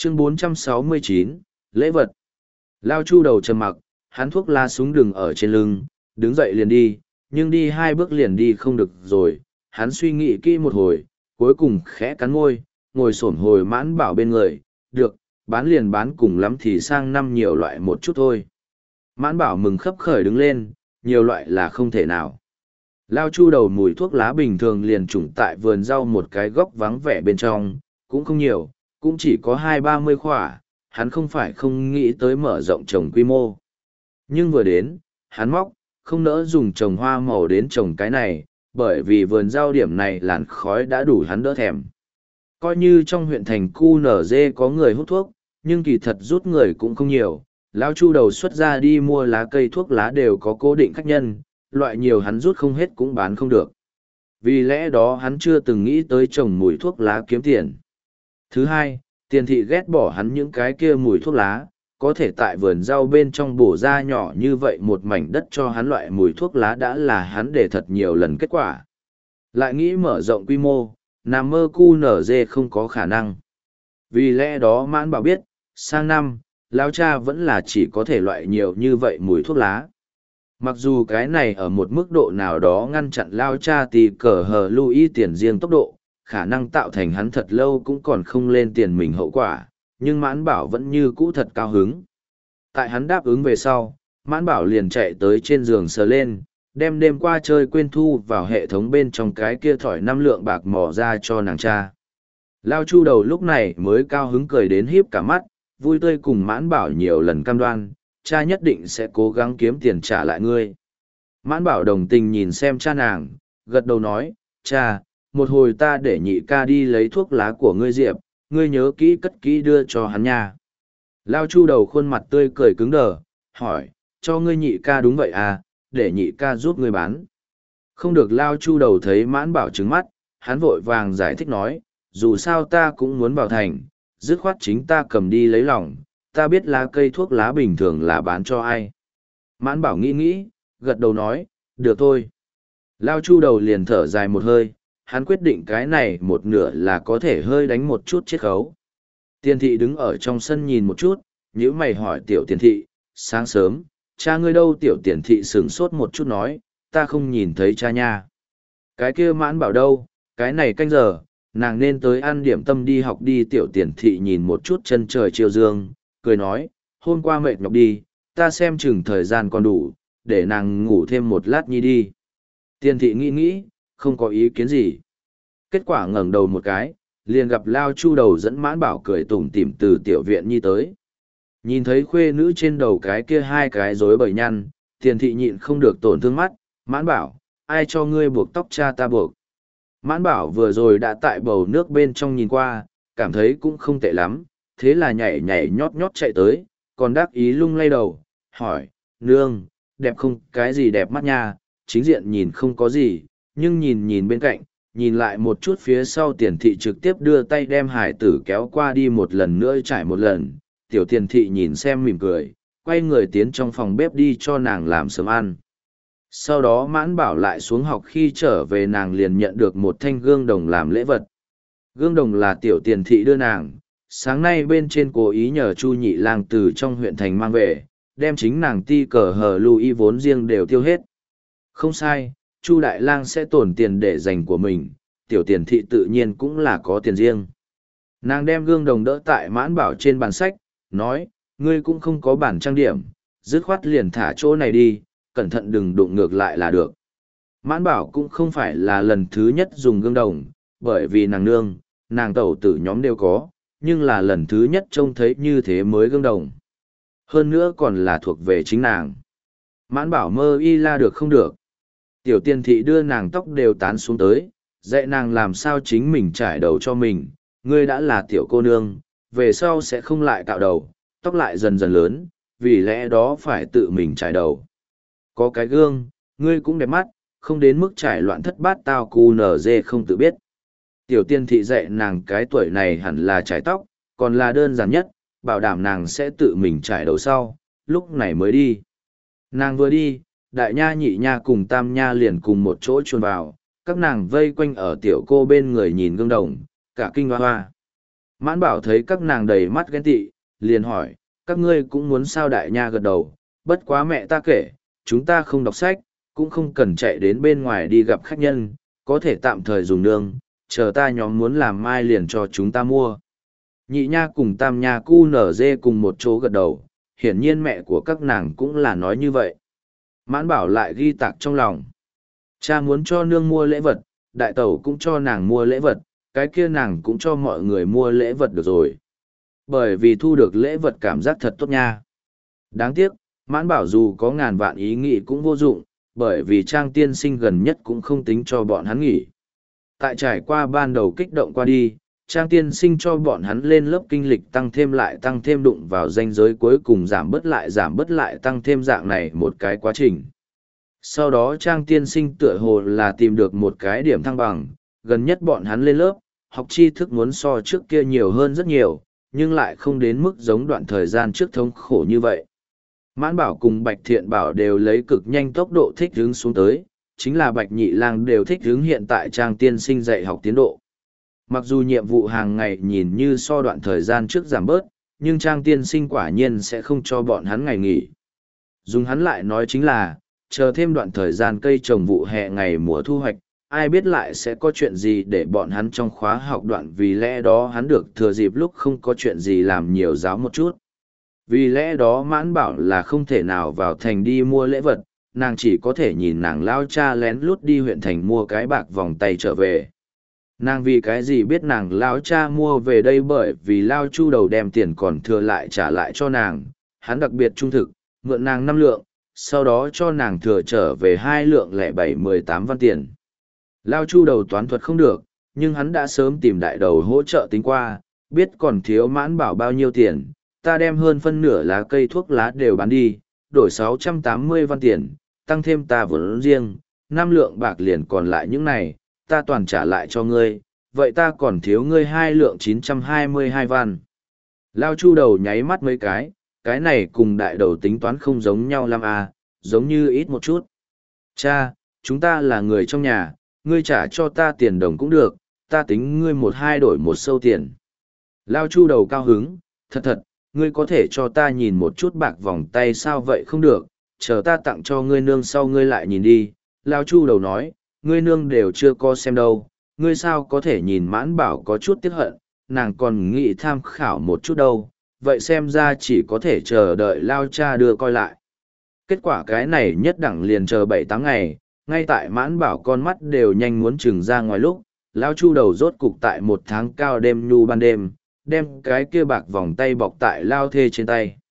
Chương 469, lễ vật. Lao Chu đầu trầm mặc, hắn thuốc lá súng đừng ở trên lưng, đứng dậy liền đi, nhưng đi 2 bước liền đi không được rồi. Hắn suy nghĩ kỹ một hồi, cuối cùng khẽ cắn môi, ngồi xổm hồi Mãn Bảo bên người, được, bán liền bán, cùng lắm thì sang năm nhiều loại một chút thôi. Mãn Bảo mừng khấp khởi đứng lên, nhiều loại là không thể nào. Lao Chu đầu mùi thuốc lá bình thường liền trùng tại vườn rau một cái góc vắng vẻ bên trong, cũng không nhiều, cũng chỉ có 20-30 khỏa, hắn không phải không nghĩ tới mở rộng trồng quy mô. Nhưng vừa đến, hắn móc, không nỡ dùng trồng hoa màu đến trồng cái này, bởi vì vườn rau điểm này làn khói đã đủ hắn đỡ thèm. Coi như trong huyện thành QNZ có người hút thuốc, nhưng kỳ thật rút người cũng không nhiều. Lão Chu đầu xuất ra đi mua lá cây thuốc lá đều có cố định khách nhân, loại nhiều hắn rút không hết cũng bán không được. Vì lẽ đó hắn chưa từng nghĩ tới trồng mùi thuốc lá kiếm tiền. Thứ hai, tiền thị ghét bỏ hắn những cái kia mùi thuốc lá, có thể tại vườn rau bên trong bổ ra nhỏ như vậy một mảnh đất cho hắn loại mùi thuốc lá đã là hắn để thật nhiều lần kết quả. Lại nghĩ mở rộng quy mô, nằm mơ QNZ không có khả năng. Vì lẽ đó Mãn Bảo biết, sang năm, lão cha vẫn là chỉ có thể loại nhiều như vậy mùi thuốc lá. Mặc dù cái này ở một mức độ nào đó ngăn chặn lao cha tì cờ hờ Louis tiền riêng tốc độ, khả năng tạo thành hắn thật lâu cũng còn không lên tiền mình hậu quả, nhưng Mãn Bảo vẫn như cũ thật cao hứng. Tại hắn đáp ứng về sau, Mãn Bảo liền chạy tới trên giường sờ lên, đem đêm qua chơi quên thu vào hệ thống bên trong cái kia thỏi 5 lượng bạc mò ra cho nàng cha. Lao Chu đầu lúc này mới cao hứng cười đến híp cả mắt, vui tươi cùng Mãn Bảo nhiều lần cam đoan, cha nhất định sẽ cố gắng kiếm tiền trả lại ngươi. Mãn Bảo đồng tình nhìn xem cha nàng, gật đầu nói, cha, một hồi ta để nhị ca đi lấy thuốc lá của ngươi Diệp, ngươi nhớ kỹ cất kỹ đưa cho hắn nha. Lao Chu đầu khuôn mặt tươi cười cứng đờ, hỏi, cho ngươi nhị ca đúng vậy à, để nhị ca giúp ngươi bán. Không được. Lao Chu đầu thấy Mãn Bảo trứng mắt, hắn vội vàng giải thích nói, dù sao ta cũng muốn vào thành, dứt khoát chính ta cầm đi lấy lòng, ta biết lá cây thuốc lá bình thường là bán cho ai. Mãn Bảo nghĩ nghĩ, gật đầu nói, được thôi. Lao Chu đầu liền thở dài một hơi, hắn quyết định cái này một nửa là có thể hơi đánh một chút chiết khấu. Tiền thị đứng ở trong sân nhìn một chút, nhíu mày hỏi tiểu tiền thị, sáng sớm, cha ngươi đâu? Tiểu tiền thị sửng sốt một chút nói, ta không nhìn thấy cha nha. Cái kia Mãn Bảo đâu, cái này canh giờ, nàng nên tới ăn điểm tâm đi học đi. Tiểu tiền thị nhìn một chút chân trời chiều dương, cười nói, hôm qua mệt nhọc đi, ta xem chừng thời gian còn đủ, để nàng ngủ thêm một lát nhi đi. Tiền thị nghĩ nghĩ, không có ý kiến gì. Kết quả ngẩng đầu một cái, liền gặp Lao Chu đầu dẫn Mãn Bảo cười tủm tỉm từ tiểu viện nhi tới. Nhìn thấy khuê nữ trên đầu cái kia 2 cái rối bời nhăn, tiền thị nhịn không được tổn thương mắt, Mãn Bảo, ai cho ngươi buộc tóc? Cha ta buộc. Mãn Bảo vừa rồi đã tại bầu nước bên trong nhìn qua, cảm thấy cũng không tệ lắm, thế là nhảy nhảy nhót nhót chạy tới, còn đắc ý lung lay đầu, hỏi, nương, đẹp không? Cái gì đẹp mắt nha, chính diện nhìn không có gì, nhưng nhìn nhìn bên cạnh, nhìn lại một chút phía sau. Tiền thị trực tiếp đưa tay đem hải tử kéo qua đi một lần nữa trải một lần. Tiểu tiền thị nhìn xem mỉm cười, quay người tiến trong phòng bếp đi cho nàng làm sớm ăn. Sau đó Mãn Bảo lại xuống học, khi trở về nàng liền nhận được một thanh gương đồng làm lễ vật. Gương đồng là tiểu tiền thị đưa nàng, sáng nay bên trên cố ý nhờ Chu Nhị Lang từ trong huyện thành mang về, đem chính nàng ti cờ hờ Louis vốn riêng đều tiêu hết. Không sai, Chu Đại Lang sẽ tổn tiền để dành của mình, tiểu tiền thị tự nhiên cũng là có tiền riêng. Nàng đem gương đồng đỡ tại Mãn Bảo trên bàn sách, nói, ngươi cũng không có bản trang điểm, dứt khoát liền thả chỗ này đi, cẩn thận đừng đụng ngược lại là được. Mãn Bảo cũng không phải là lần thứ nhất dùng gương đồng, bởi vì nàng nương, nàng tẩu tử nhóm đều có, nhưng là lần thứ nhất trông thấy như thế mới gương đồng. Hơn nữa còn là thuộc về chính nàng. Mãn Bảo mơ y la được không được. Tiểu tiền thị đưa nàng tóc đều tán xuống tới, dạy nàng làm sao chính mình trải đầu cho mình. Ngươi đã là tiểu cô nương, về sau sẽ không lại cạo đầu, tóc lại dần dần lớn, vì lẽ đó phải tự mình trải đầu. Có cái gương, ngươi cũng đẹp mắt, không đến mức trải loạn thất bát tao cu nở dê không tự biết. Tiểu tiên thị dạy nàng cái tuổi này hẳn là trải tóc, còn là đơn giản nhất, bảo đảm nàng sẽ tự mình trải đầu sau, lúc này mới đi. Nàng vừa đi, đại nha nhị nha cùng tam nha liền cùng một chỗ chuồn vào, các nàng vây quanh ở tiểu cô bên người nhìn gương đồng, cả kinh hoa hoa. Mãn Bảo thấy các nàng đầy mắt ghen tị, liền hỏi, các ngươi cũng muốn sao? Đại nha gật đầu, bất quá mẹ ta kể, chúng ta không đọc sách, cũng không cần chạy đến bên ngoài đi gặp khách nhân, có thể tạm thời dùng nương, chờ ta nhóm muốn làm mai liền cho chúng ta mua. Nhị nha cùng tam nha cu nở dê cùng một chỗ gật đầu, hiển nhiên mẹ của các nàng cũng là nói như vậy. Mãn Bảo lại ghi tạc trong lòng. Cha muốn cho nương mua lễ vật, đại tẩu cũng cho nàng mua lễ vật, cái kia nàng cũng cho mọi người mua lễ vật được rồi. Bởi vì thu được lễ vật cảm giác thật tốt nha. Đáng tiếc, Mãn Bảo dù có ngàn vạn ý nghĩ cũng vô dụng, bởi vì Trang tiên sinh gần nhất cũng không tính cho bọn hắn nghỉ. Tại trải qua ban đầu kích động qua đi, Trang tiên sinh cho bọn hắn lên lớp kinh lịch tăng thêm lại tăng thêm đụng vào ranh giới cuối cùng giảm bớt lại tăng thêm dạng này một cái quá trình. Sau đó Trang tiên sinh tựa hồ là tìm được một cái điểm thăng bằng, gần nhất bọn hắn lên lớp, học tri thức muốn so trước kia nhiều hơn rất nhiều, nhưng lại không đến mức giống đoạn thời gian trước thống khổ như vậy. Mãn Bảo cùng Bạch Thiện Bảo đều lấy cực nhanh tốc độ thích ứng xuống tới, chính là Bạch Nhị Lang đều thích ứng hiện tại Trang tiên sinh dạy học tiến độ. Mặc dù nhiệm vụ hàng ngày nhìn như so đoạn thời gian trước giảm bớt, nhưng Trang tiên sinh quả nhiên sẽ không cho bọn hắn ngày nghỉ. Dùng hắn lại nói chính là, chờ thêm đoạn thời gian cây trồng vụ hè ngày mùa thu hoạch, ai biết lại sẽ có chuyện gì để bọn hắn trong khóa học đoạn, vì lẽ đó hắn được thừa dịp lúc không có chuyện gì làm nhiều giáo một chút. Vì lẽ đó Mãn Bảo là không thể nào vào thành đi mua lễ vật, nàng chỉ có thể nhìn nàng lao cha lén lút đi huyện thành mua cái bạc vòng tay trở về. Nàng vì cái gì biết nàng lao cha mua về đây, bởi vì lao chu đầu đem tiền còn thừa lại trả lại cho nàng, hắn đặc biệt trung thực, mượn nàng 5 lượng, sau đó cho nàng thừa trở về 2 lượng lẻ 7-18 văn tiền. Lao chu đầu toán thuật không được, nhưng hắn đã sớm tìm đại đầu hỗ trợ tính qua, biết còn thiếu Mãn Bảo bao nhiêu tiền, ta đem hơn phân nửa lá cây thuốc lá đều bán đi, đổi 680 văn tiền, tăng thêm ta vốn riêng, 5 lượng bạc liền còn lại những này, ta toàn trả lại cho ngươi, vậy ta còn thiếu ngươi 2 lượng 922 văn. Lao chu đầu nháy mắt mấy cái này cùng đại đầu tính toán không giống nhau lắm à, giống như ít một chút. Cha, chúng ta là người trong nhà, ngươi trả cho ta tiền đồng cũng được, ta tính ngươi 1-2 đổi 1 sâu tiền. Lao chu đầu cao hứng, thật, ngươi có thể cho ta nhìn một chút bạc vòng tay sao? Vậy không được, chờ ta tặng cho ngươi nương sau ngươi lại nhìn đi. Lao chu đầu nói, ngươi nương đều chưa có xem đâu, ngươi sao có thể nhìn? Mãn Bảo có chút tiếc hận, nàng còn nghĩ tham khảo một chút đâu, vậy xem ra chỉ có thể chờ đợi Lao cha đưa coi lại. Kết quả cái này nhất đẳng liền chờ 7-8 ngày, ngay tại Mãn Bảo con mắt đều nhanh muốn trừng ra ngoài lúc, Lao chu đầu rốt cục tại 1 tháng cao đêm nhu ban đêm, đem cái kia bạc vòng tay bọc tại Lao thê trên tay.